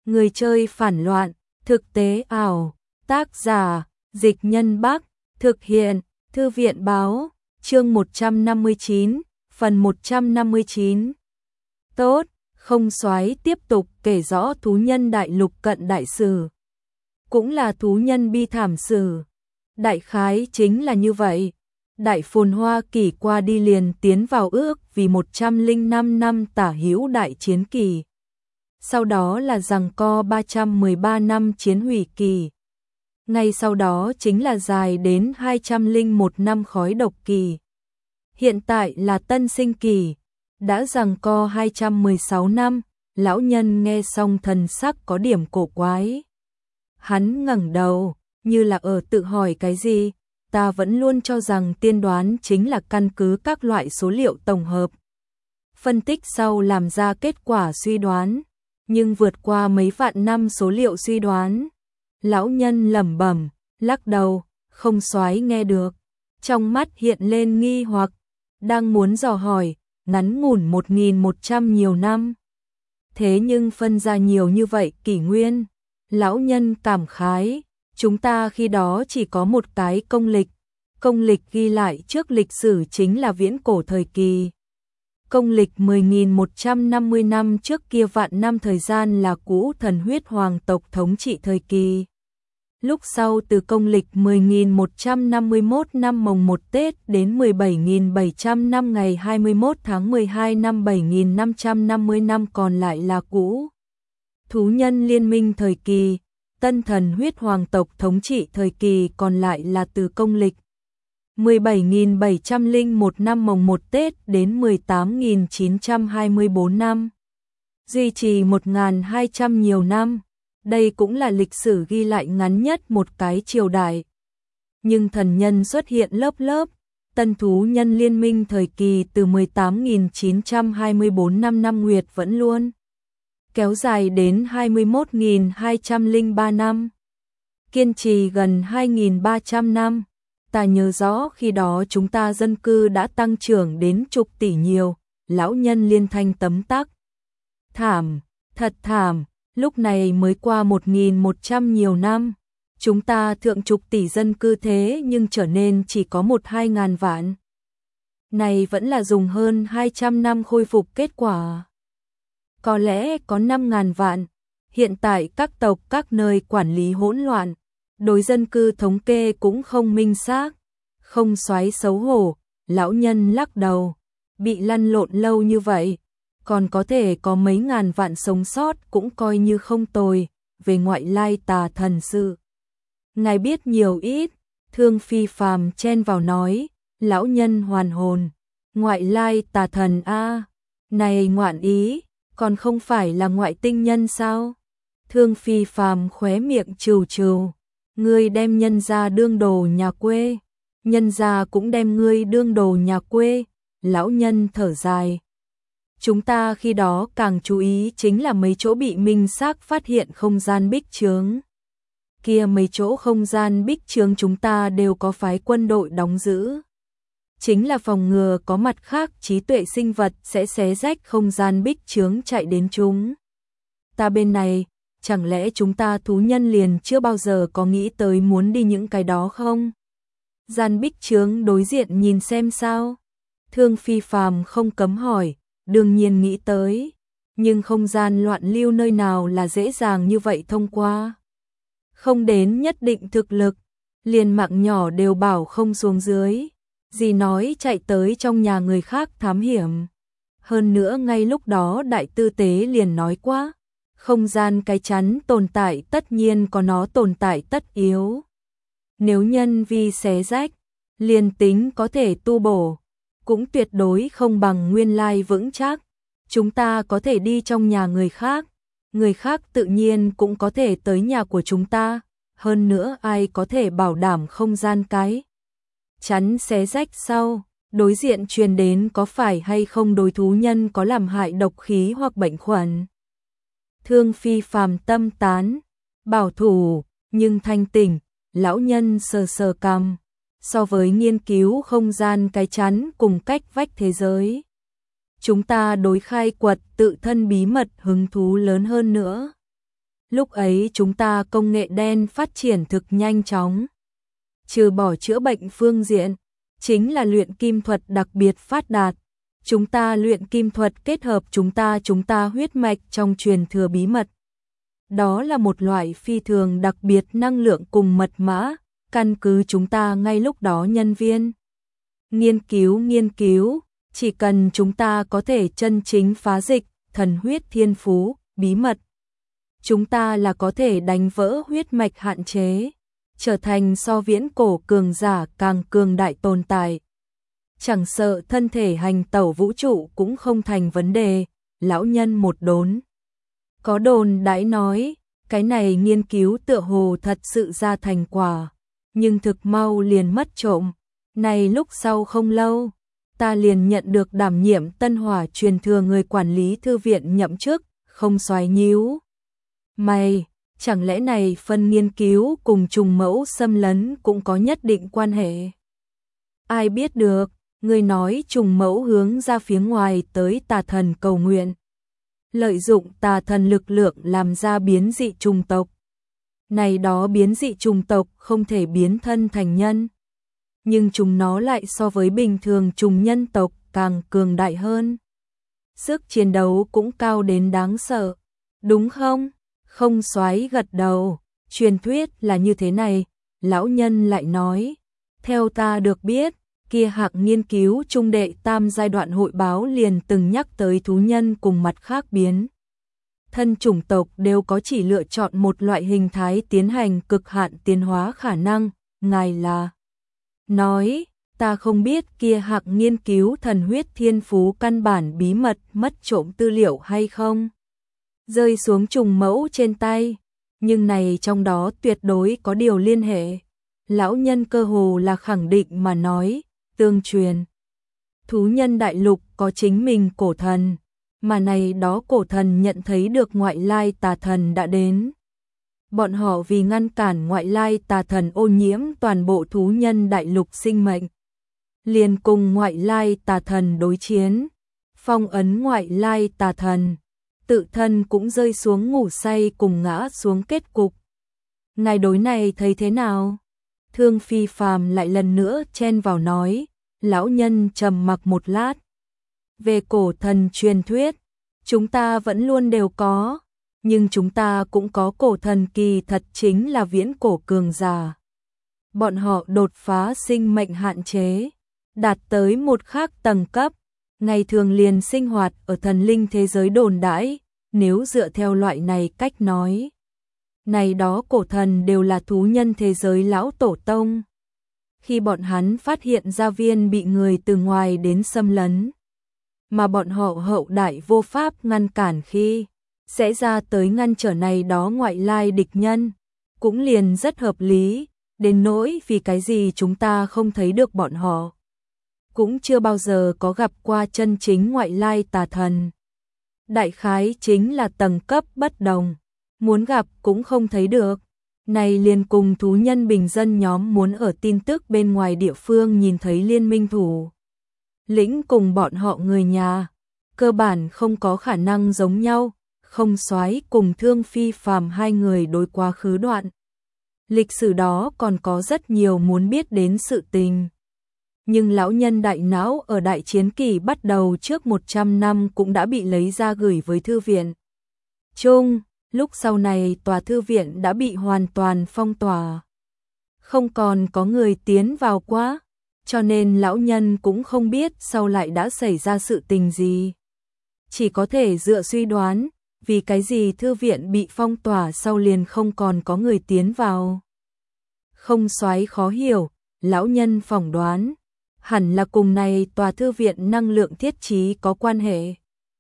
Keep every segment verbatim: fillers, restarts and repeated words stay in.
Người chơi phản loạn, thực tế ảo, tác giả, Dịch Nhân Bắc, thực hiện, Thư viện Báo, chương một trăm năm mươi chín, phần một trăm năm mươi chín. Tốt, không soái tiếp tục kể rõ thú nhân đại lục cận đại sử. Cũng là thú nhân bi thảm sử. Đại khái chính là như vậy. Đại phồn hoa kỳ qua đi liền tiến vào ước vì một trăm lẻ năm năm tả hữu đại chiến kỳ. Sau đó là giằng co ba trăm mười ba năm chiến hủy kỳ. Ngay sau đó chính là dài đến hai trăm lẻ một năm khói độc kỳ. Hiện tại là tân sinh kỳ, đã giằng co hai trăm mười sáu năm, lão nhân nghe xong thần sắc có điểm cổ quái. Hắn ngẩng đầu, như là ở tự hỏi cái gì, ta vẫn luôn cho rằng tiên đoán chính là căn cứ các loại số liệu tổng hợp. Phân tích sau làm ra kết quả suy đoán, nhưng vượt qua mấy vạn năm số liệu suy đoán. Lão nhân lẩm bẩm, lắc đầu, không soái nghe được. Trong mắt hiện lên nghi hoặc, đang muốn dò hỏi, ngắn ngủn một nghìn một trăm nhiều năm. Thế nhưng phân ra nhiều như vậy kỷ nguyên. Lão nhân cảm khái, chúng ta khi đó chỉ có một cái công lịch. Công lịch ghi lại trước lịch sử chính là viễn cổ thời kỳ. Công lịch mười nghìn một trăm năm mươi năm trước kia vạn năm thời gian là cũ thần huyết hoàng tộc thống trị thời kỳ. Lúc sau từ công lịch mười nghìn một trăm năm mươi mốt năm mồng một Tết đến mười bảy nghìn bảy trăm năm ngày hai mươi mốt tháng mười hai năm bảy nghìn năm trăm năm mươi năm còn lại là cũ. Thú nhân liên minh thời kỳ, tân thần huyết hoàng tộc thống trị thời kỳ còn lại là từ công lịch mười bảy nghìn bảy trăm lẻ một năm mồng một Tết đến mười tám nghìn chín trăm hai mươi tư năm. Duy trì một nghìn hai trăm nhiều năm. Đây cũng là lịch sử ghi lại ngắn nhất một cái triều đại. Nhưng thần nhân xuất hiện lớp lớp, tân thú nhân liên minh thời kỳ từ mười tám nghìn chín trăm hai mươi tư năm năm nguyệt vẫn luôn kéo dài đến hai mươi mốt nghìn hai trăm lẻ ba năm. Kiên trì gần hai nghìn ba trăm năm. Ta nhớ rõ khi đó chúng ta dân cư đã tăng trưởng đến chục tỷ nhiều, lão nhân liên thanh tấm tắc. Thảm, thật thảm. Lúc này mới qua một nghìn một trăm nhiều năm, chúng ta thượng chục tỷ dân cư thế nhưng trở nên chỉ có một hai ngàn vạn. Này vẫn là dùng hơn hai trăm năm khôi phục kết quả. Có lẽ có năm ngàn vạn, hiện tại các tộc các nơi quản lý hỗn loạn, đối dân cư thống kê cũng không minh xác, không soái xấu hổ, lão nhân lắc đầu, bị lăn lộn lâu như vậy. Còn có thể có mấy ngàn vạn sống sót cũng coi như không tồi, về ngoại lai tà thần sự. Ngài biết nhiều ít, Thương Phi Phàm chen vào nói, lão nhân hoàn hồn, ngoại lai tà thần a, này ngoạn ý, còn không phải là ngoại tinh nhân sao? Thương Phi Phàm khóe miệng trừ trừ, ngươi đem nhân gia đương đồ nhà quê, nhân gia cũng đem ngươi đương đồ nhà quê, lão nhân thở dài. Chúng ta khi đó càng chú ý chính là mấy chỗ bị minh xác phát hiện không gian bích chướng. Kia mấy chỗ không gian bích chướng chúng ta đều có phái quân đội đóng giữ. Chính là phòng ngừa có mặt khác trí tuệ sinh vật sẽ xé rách không gian bích chướng chạy đến chúng. Ta bên này, chẳng lẽ chúng ta thú nhân liền chưa bao giờ có nghĩ tới muốn đi những cái đó không? Gian bích chướng đối diện nhìn xem sao? Thương Phi Phàm không cấm hỏi. Đương nhiên nghĩ tới, nhưng không gian loạn lưu nơi nào là dễ dàng như vậy thông qua. Không đến nhất định thực lực, liền mạng nhỏ đều bảo không xuống dưới, gì nói chạy tới trong nhà người khác thám hiểm. Hơn nữa ngay lúc đó đại tư tế liền nói quá, không gian cái chắn tồn tại tất nhiên có nó tồn tại tất yếu. Nếu nhân vi xé rách, liền tính có thể tu bổ, cũng tuyệt đối không bằng nguyên lai vững chắc. Chúng ta có thể đi trong nhà người khác, người khác tự nhiên cũng có thể tới nhà của chúng ta, hơn nữa ai có thể bảo đảm không gian cái chắn xé rách sau, đối diện truyền đến có phải hay không đối thú nhân có làm hại độc khí hoặc bệnh khuẩn. Thương Phi Phàm tâm tán, bảo thủ, nhưng thanh tỉnh, lão nhân sờ sờ cằm. So với nghiên cứu không gian cái chắn cùng cách vách thế giới, chúng ta đối khai quật tự thân bí mật hứng thú lớn hơn nữa. Lúc ấy chúng ta công nghệ đen phát triển thực nhanh chóng. Trừ bỏ chữa bệnh phương diện, chính là luyện kim thuật đặc biệt phát đạt. Chúng ta luyện kim thuật kết hợp chúng ta chúng ta huyết mạch trong truyền thừa bí mật. Đó là một loại phi thường đặc biệt năng lượng cùng mật mã, căn cứ chúng ta ngay lúc đó nhân viên. Nghiên cứu nghiên cứu, chỉ cần chúng ta có thể chân chính phá dịch, thần huyết thiên phú, bí mật. Chúng ta là có thể đánh vỡ huyết mạch hạn chế, trở thành so viễn cổ cường giả càng cường đại tồn tại. Chẳng sợ thân thể hành tẩu vũ trụ cũng không thành vấn đề, lão nhân một đốn. Có đồn đãi nói, cái này nghiên cứu tựa hồ thật sự ra thành quả, nhưng thực mau liền mất trộm. Này lúc sau không lâu, ta liền nhận được đảm nhiệm Tân Hỏa truyền thừa người quản lý thư viện nhậm chức, không xoáy nhíu. Mày, chẳng lẽ này phân nghiên cứu cùng trùng mẫu xâm lấn cũng có nhất định quan hệ? Ai biết được, người nói trùng mẫu hướng ra phía ngoài tới tà thần cầu nguyện. Lợi dụng tà thần lực lượng làm ra biến dị trùng tộc. Này đó biến dị trùng tộc không thể biến thân thành nhân. Nhưng chúng nó lại so với bình thường trùng nhân tộc càng cường đại hơn. Sức chiến đấu cũng cao đến đáng sợ. Đúng không? Không xoáy gật đầu. Truyền thuyết là như thế này. Lão nhân lại nói. Theo ta được biết, kia hạng nghiên cứu trung đệ tam giai đoạn hội báo liền từng nhắc tới thú nhân cùng mặt khác biến. Thân chủng tộc đều có chỉ lựa chọn một loại hình thái tiến hành cực hạn tiến hóa khả năng. Ngài là... Nói, ta không biết kia hạng nghiên cứu thần huyết thiên phú căn bản bí mật mất trộm tư liệu hay không. Rơi xuống trùng mẫu trên tay, nhưng này trong đó tuyệt đối có điều liên hệ. Lão nhân cơ hồ là khẳng định mà nói, tương truyền. Thú nhân đại lục có chính mình cổ thần, mà này đó cổ thần nhận thấy được ngoại lai tà thần đã đến. Bọn họ vì ngăn cản ngoại lai tà thần ô nhiễm toàn bộ thú nhân đại lục sinh mệnh. Liền cùng ngoại lai tà thần đối chiến, phong ấn ngoại lai tà thần, tự thân cũng rơi xuống ngủ say cùng ngã xuống kết cục. Ngài đối này thấy thế nào? Thương Phi Phàm lại lần nữa chen vào nói, lão nhân trầm mặc một lát. Về cổ thần truyền thuyết, chúng ta vẫn luôn đều có. Nhưng chúng ta cũng có cổ thần kỳ thật chính là viễn cổ cường giả. Bọn họ đột phá sinh mệnh hạn chế, đạt tới một khác tầng cấp, ngày thường liền sinh hoạt ở thần linh thế giới đồn đãi, nếu dựa theo loại này cách nói. Này đó cổ thần đều là thú nhân thế giới lão tổ tông. Khi bọn hắn phát hiện gia viên bị người từ ngoài đến xâm lấn, mà bọn họ hậu đại vô pháp ngăn cản khi sẽ ra tới ngăn trở này đó ngoại lai địch nhân, cũng liền rất hợp lý, đến nỗi vì cái gì chúng ta không thấy được bọn họ. Cũng chưa bao giờ có gặp qua chân chính ngoại lai tà thần. Đại khái chính là tầng cấp bất đồng, muốn gặp cũng không thấy được. Này liền cùng thú nhân bình dân nhóm muốn ở tin tức bên ngoài địa phương nhìn thấy liên minh thủ lĩnh cùng bọn họ người nhà, cơ bản không có khả năng giống nhau. Không Soái cùng Thương Phi Phàm hai người đối quá khứ đoạn. Lịch sử đó còn có rất nhiều muốn biết đến sự tình. Nhưng lão nhân đại não ở đại chiến kỳ bắt đầu trước một trăm năm cũng đã bị lấy ra gửi với thư viện. Chung, lúc sau này tòa thư viện đã bị hoàn toàn phong tỏa. Không còn có người tiến vào quá, cho nên lão nhân cũng không biết sau lại đã xảy ra sự tình gì. Chỉ có thể dựa suy đoán. Vì cái gì thư viện bị phong tỏa sau liền không còn có người tiến vào. Không Soái khó hiểu, lão nhân phỏng đoán, hẳn là cùng này tòa thư viện năng lượng thiết trí có quan hệ.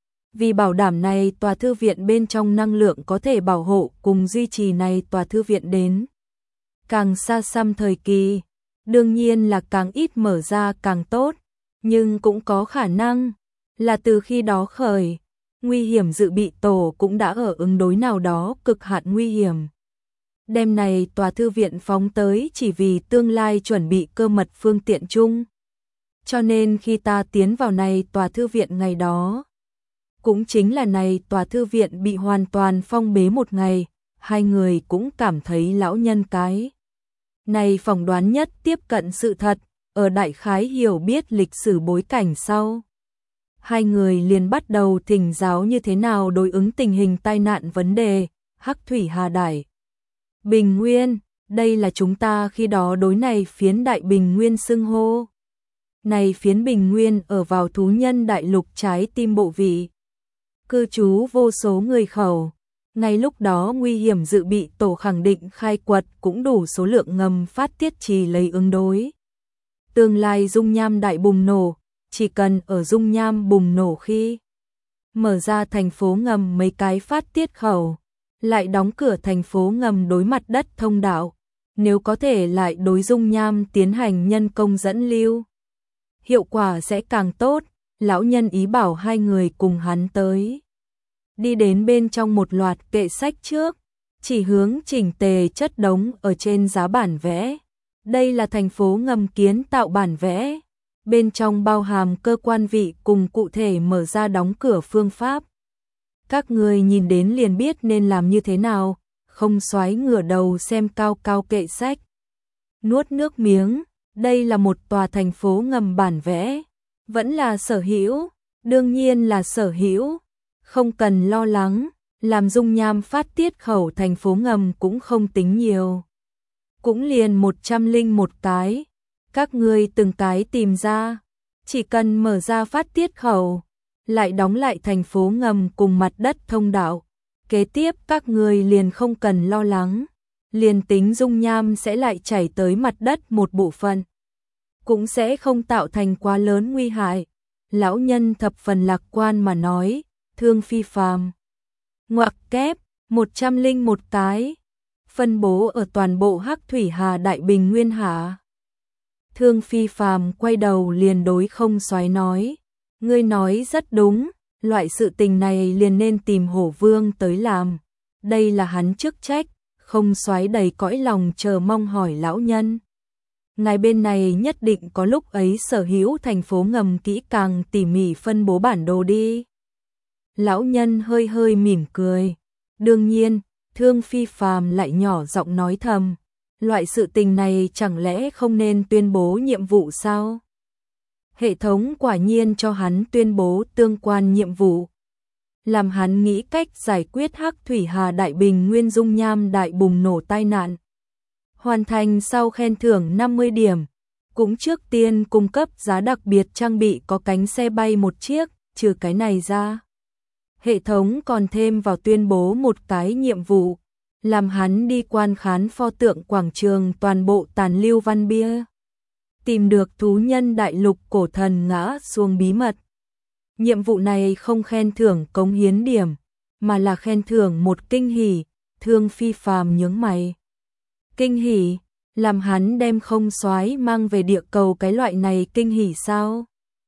Vì bảo đảm này tòa thư viện bên trong năng lượng có thể bảo hộ cùng duy trì này tòa thư viện đến càng xa xăm thời kỳ, đương nhiên là càng ít mở ra càng tốt, nhưng cũng có khả năng là từ khi đó khởi. Nguy hiểm dự bị tổ cũng đã ở ứng đối nào đó cực hạn nguy hiểm. Đêm này tòa thư viện phóng tới chỉ vì tương lai chuẩn bị cơ mật phương tiện chung. Cho nên khi ta tiến vào này tòa thư viện ngày đó, cũng chính là này tòa thư viện bị hoàn toàn phong bế một ngày, hai người cũng cảm thấy lão nhân cái này phỏng đoán nhất tiếp cận sự thật, ở đại khái hiểu biết lịch sử bối cảnh sau. Hai người liền bắt đầu thỉnh giáo như thế nào đối ứng tình hình tai nạn vấn đề, Hắc Thủy Hà Đại Bình Nguyên, đây là chúng ta khi đó đối này phiến Đại Bình Nguyên xưng hô. Này phiến Bình Nguyên ở vào thú nhân đại lục trái tim bộ vị. Cư trú vô số người khẩu. Ngay lúc đó nguy hiểm dự bị tổ khẳng định khai quật cũng đủ số lượng ngầm phát tiết trì lấy ứng đối. Tương lai dung nham đại bùng nổ, chỉ cần ở dung nham bùng nổ khi mở ra thành phố ngầm mấy cái phát tiết khẩu, lại đóng cửa thành phố ngầm đối mặt đất thông đạo, nếu có thể lại đối dung nham tiến hành nhân công dẫn lưu. Hiệu quả sẽ càng tốt, lão nhân ý bảo hai người cùng hắn tới. Đi đến bên trong một loạt kệ sách trước, chỉ hướng chỉnh tề chất đống ở trên giá bản vẽ. Đây là thành phố ngầm kiến tạo bản vẽ, bên trong bao hàm cơ quan vị cùng cụ thể mở ra đóng cửa phương pháp. Các người nhìn đến liền biết nên làm như thế nào, không xoáy ngửa đầu xem cao cao kệ sách. Nuốt nước miếng, đây là một tòa thành phố ngầm bản vẽ, vẫn là sở hữu, đương nhiên là sở hữu, không cần lo lắng, làm dung nham phát tiết khẩu thành phố ngầm cũng không tính nhiều. Cũng liền một trăm linh một cái, các ngươi từng cái tìm ra, chỉ cần mở ra phát tiết khẩu, lại đóng lại thành phố ngầm cùng mặt đất thông đạo. Kế tiếp các ngươi liền không cần lo lắng, liền tính dung nham sẽ lại chảy tới mặt đất một bộ phận, cũng sẽ không tạo thành quá lớn nguy hại. Lão nhân thập phần lạc quan mà nói, thương phi phàm. Ngoặc kép, một trăm linh một cái, phân bố ở toàn bộ Hắc Thủy Hà Đại Bình Nguyên hạ. Thương phi phàm quay đầu liền đối không xoáy nói, ngươi nói rất đúng, loại sự tình này liền nên tìm Hổ Vương tới làm, đây là hắn chức trách. Không xoáy đầy cõi lòng chờ mong hỏi lão nhân. Ngài bên này nhất định có lúc ấy sở hữu thành phố ngầm kỹ càng tỉ mỉ phân bố bản đồ đi. Lão nhân hơi hơi mỉm cười. Đương nhiên, Thương phi phàm lại nhỏ giọng nói thầm. Loại sự tình này chẳng lẽ không nên tuyên bố nhiệm vụ sao? Hệ thống quả nhiên cho hắn tuyên bố tương quan nhiệm vụ. Làm hắn nghĩ cách giải quyết Hắc Thủy Hà Đại Bình Nguyên dung nham đại bùng nổ tai nạn. Hoàn thành sau khen thưởng năm mươi điểm, cũng trước tiên cung cấp giá đặc biệt trang bị có cánh xe bay một chiếc, trừ cái này ra. Hệ thống còn thêm vào tuyên bố một cái nhiệm vụ, làm hắn đi quan khán pho tượng quảng trường toàn bộ tàn lưu văn bia. Tìm được thú nhân đại lục cổ thần ngã xuống bí mật. Nhiệm vụ này không khen thưởng cống hiến điểm, mà là khen thưởng một kinh hỉ. Thương phi phàm nhướng mày. Kinh hỉ, làm hắn đem không xoáy mang về địa cầu cái loại này kinh hỉ sao?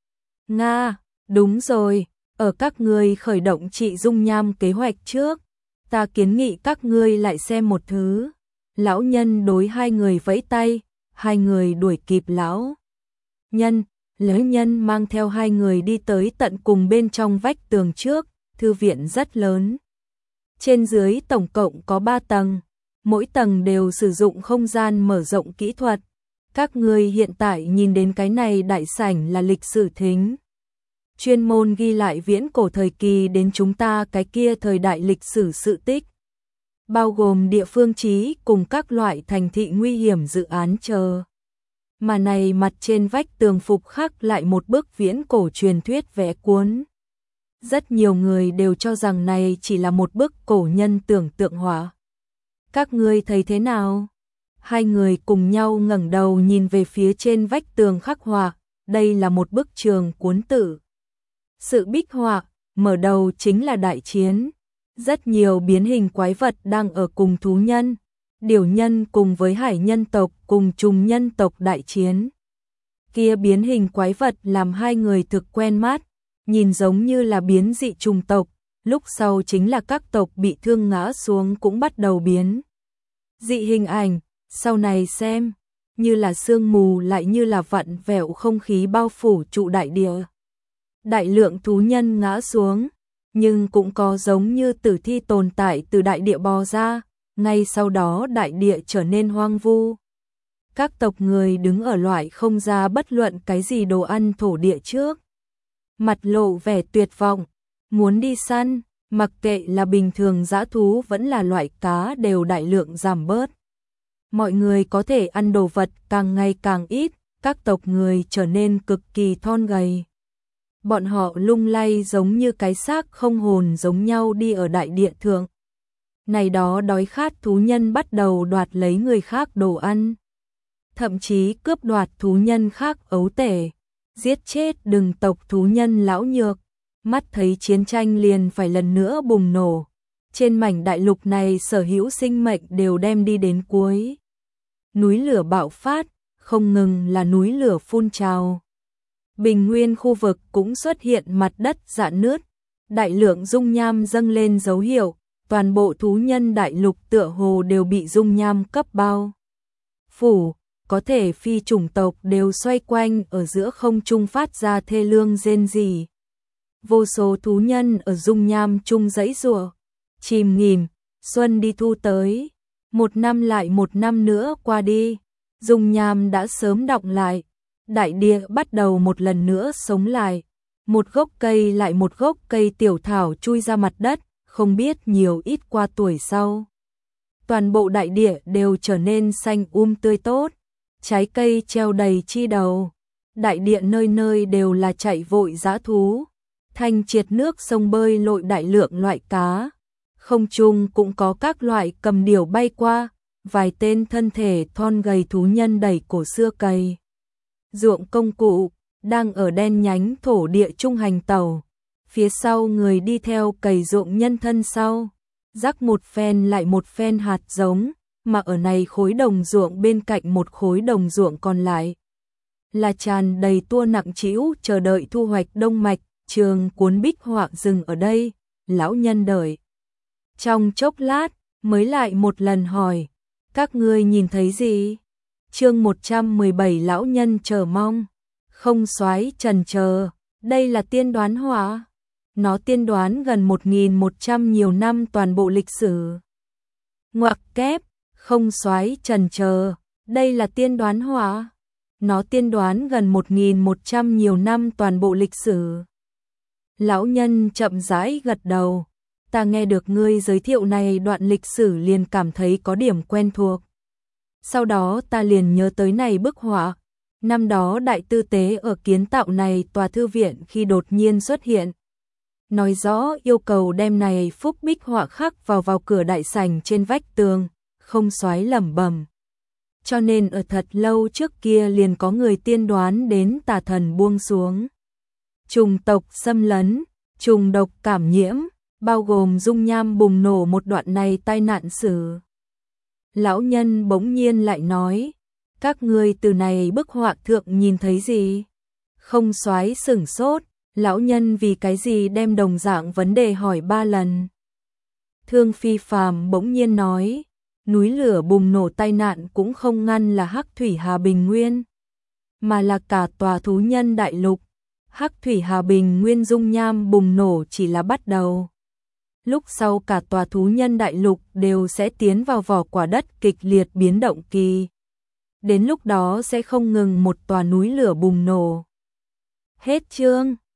Nga, đúng rồi, ở các ngươi khởi động trị dung nham kế hoạch trước, ta kiến nghị các ngươi lại xem một thứ. Lão nhân đối hai người vẫy tay, hai người đuổi kịp lão nhân. Lão nhân mang theo hai người đi tới tận cùng bên trong vách tường trước, thư viện rất lớn. Trên dưới tổng cộng có ba tầng, mỗi tầng đều sử dụng không gian mở rộng kỹ thuật. Các người hiện tại nhìn đến cái này đại sảnh là lịch sử thính. Chuyên môn ghi lại viễn cổ thời kỳ đến chúng ta cái kia thời đại lịch sử sự tích. Bao gồm địa phương trí cùng các loại thành thị nguy hiểm dự án chờ. Mà này mặt trên vách tường phục khắc lại một bức viễn cổ truyền thuyết vẽ cuốn. Rất nhiều người đều cho rằng này chỉ là một bức cổ nhân tưởng tượng họa. Các ngươi thấy thế nào? Hai người cùng nhau ngẩng đầu nhìn về phía trên vách tường khắc họa, đây là một bức trường cuốn tự. Sự bích họa, mở đầu chính là đại chiến. Rất nhiều biến hình quái vật đang ở cùng thú nhân, điểu nhân cùng với hải nhân tộc cùng trùng nhân tộc đại chiến. Kia biến hình quái vật làm hai người thực quen mắt, nhìn giống như là biến dị trùng tộc, lúc sau chính là các tộc bị thương ngã xuống cũng bắt đầu biến. Dị hình ảnh, sau này xem, như là sương mù lại như là vặn vẹo không khí bao phủ trụ đại địa. Đại lượng thú nhân ngã xuống, nhưng cũng có giống như tử thi tồn tại từ đại địa bò ra, ngay sau đó đại địa trở nên hoang vu. Các tộc người đứng ở loại không ra bất luận cái gì đồ ăn thổ địa trước. Mặt lộ vẻ tuyệt vọng, muốn đi săn, mặc kệ là bình thường dã thú vẫn là loại cá đều đại lượng giảm bớt. Mọi người có thể ăn đồ vật càng ngày càng ít, các tộc người trở nên cực kỳ thon gầy. Bọn họ lung lay giống như cái xác không hồn giống nhau đi ở đại địa thượng. Này đó đói khát thú nhân bắt đầu đoạt lấy người khác đồ ăn. Thậm chí cướp đoạt thú nhân khác ấu tể, giết chết đừng tộc thú nhân lão nhược. Mắt thấy chiến tranh liền phải lần nữa bùng nổ. Trên mảnh đại lục này sở hữu sinh mệnh đều đem đi đến cuối. Núi lửa bạo phát, không ngừng là núi lửa phun trào. Bình nguyên khu vực cũng xuất hiện mặt đất rạn nứt, đại lượng dung nham dâng lên dấu hiệu, toàn bộ thú nhân đại lục tựa hồ đều bị dung nham cấp bao phủ, có thể phi chủng tộc đều xoay quanh ở giữa không trung phát ra thê lương rên rỉ. Vô số thú nhân ở dung nham chung giãy giụa, chìm nghỉm, xuân đi thu tới, một năm lại một năm nữa qua đi, dung nham đã sớm đọng lại, đại địa bắt đầu một lần nữa sống lại, một gốc cây lại một gốc cây tiểu thảo chui ra mặt đất, không biết nhiều ít qua tuổi sau. Toàn bộ đại địa đều trở nên xanh um tươi tốt, trái cây treo đầy chi đầu, đại địa nơi nơi đều là chạy vội dã thú, thanh triệt nước sông bơi lội đại lượng loại cá, không trung cũng có các loại cầm điểu bay qua, vài tên thân thể thon gầy thú nhân đẩy cổ xưa cày ruộng công cụ, đang ở đen nhánh thổ địa trung hành tàu, phía sau người đi theo cày ruộng nhân thân sau, rắc một phen lại một phen hạt giống, mà ở này khối đồng ruộng bên cạnh một khối đồng ruộng còn lại là tràn đầy tua nặng trĩu chờ đợi thu hoạch đông mạch. Trường cuốn bích họa dừng ở đây, lão nhân đợi trong chốc lát mới lại một lần hỏi, các ngươi nhìn thấy gì? Chương một trăm mười bảy lão nhân chờ mong, không soái trần chờ, đây là tiên đoán họa. Nó tiên đoán gần một nghìn một trăm nhiều năm toàn bộ lịch sử. Ngoặc kép, không soái trần chờ, đây là tiên đoán họa. Nó tiên đoán gần một nghìn một trăm nhiều năm toàn bộ lịch sử. Lão nhân chậm rãi gật đầu, ta nghe được ngươi giới thiệu này đoạn lịch sử liền cảm thấy có điểm quen thuộc. Sau đó ta liền nhớ tới này bức họa, năm đó đại tư tế ở kiến tạo này tòa thư viện khi đột nhiên xuất hiện. Nói rõ yêu cầu đem này phúc bích họa khắc vào vào cửa đại sảnh trên vách tường, không soái lẩm bẩm. Cho nên ở thật lâu trước kia liền có người tiên đoán đến tà thần buông xuống. Trùng tộc xâm lấn, trùng độc cảm nhiễm, bao gồm dung nham bùng nổ một đoạn này tai nạn sử. Lão nhân bỗng nhiên lại nói, các ngươi từ này bức họa thượng nhìn thấy gì? Không soái sửng sốt, lão nhân vì cái gì đem đồng dạng vấn đề hỏi ba lần. Thương Phi Phàm bỗng nhiên nói, núi lửa bùng nổ tai nạn cũng không ngăn là Hắc Thủy Hà Bình Nguyên, mà là cả tòa thú nhân đại lục. Hắc Thủy Hà Bình Nguyên dung nham bùng nổ chỉ là bắt đầu. Lúc sau cả tòa thú nhân đại lục đều sẽ tiến vào vỏ quả đất kịch liệt biến động kỳ. Đến lúc đó sẽ không ngừng một tòa núi lửa bùng nổ. Hết chương.